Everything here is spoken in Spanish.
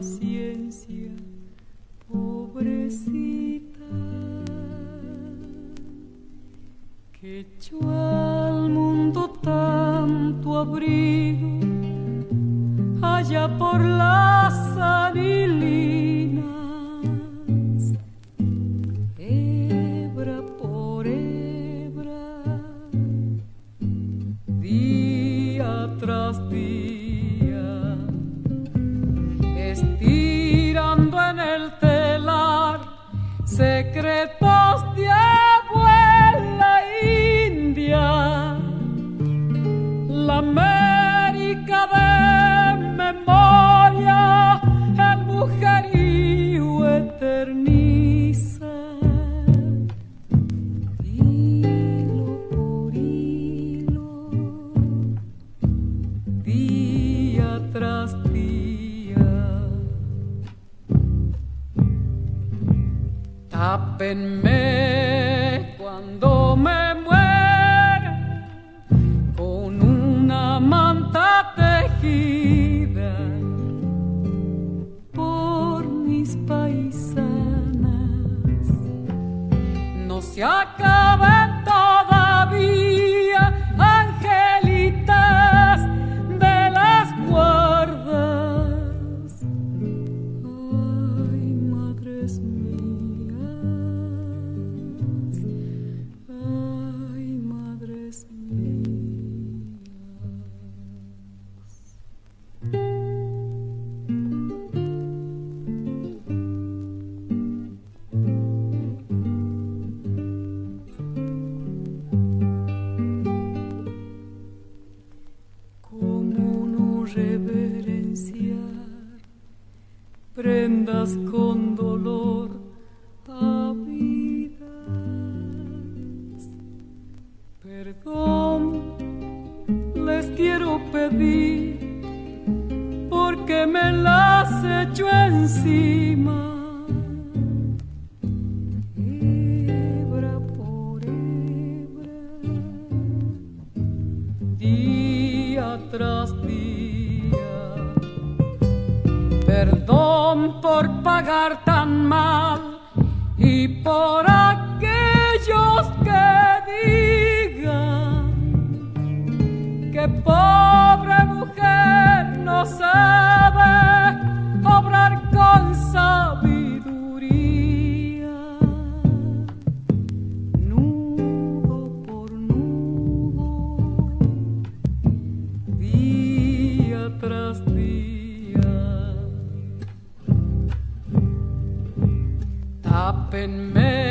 paciencia, pobrecita, que echó al mundo tanto abrigo allá por las anilinas, hebra por hebra, día tras día, estirando en el telar secretos de abuela india, la América de memoria, el mujerío eterniza, hilo por hilo, día tras día. Tápenme cuando me muera con una manta tejida por mis paisanas. No se acaban todavía, angelitas de las guardas. Ay, madres mías, ay, madres mías. ¿Cómo no reverenciar prendas con dolor habidas? Perdón les quiero pedir porque me las echo encima, hebra por hebra, día tras día. Perdón por pagar tan mal y por aquellos que digan que pobre mujer no sabe obrar con sabiduría. Nudo por nudo, día tras día. Tápenme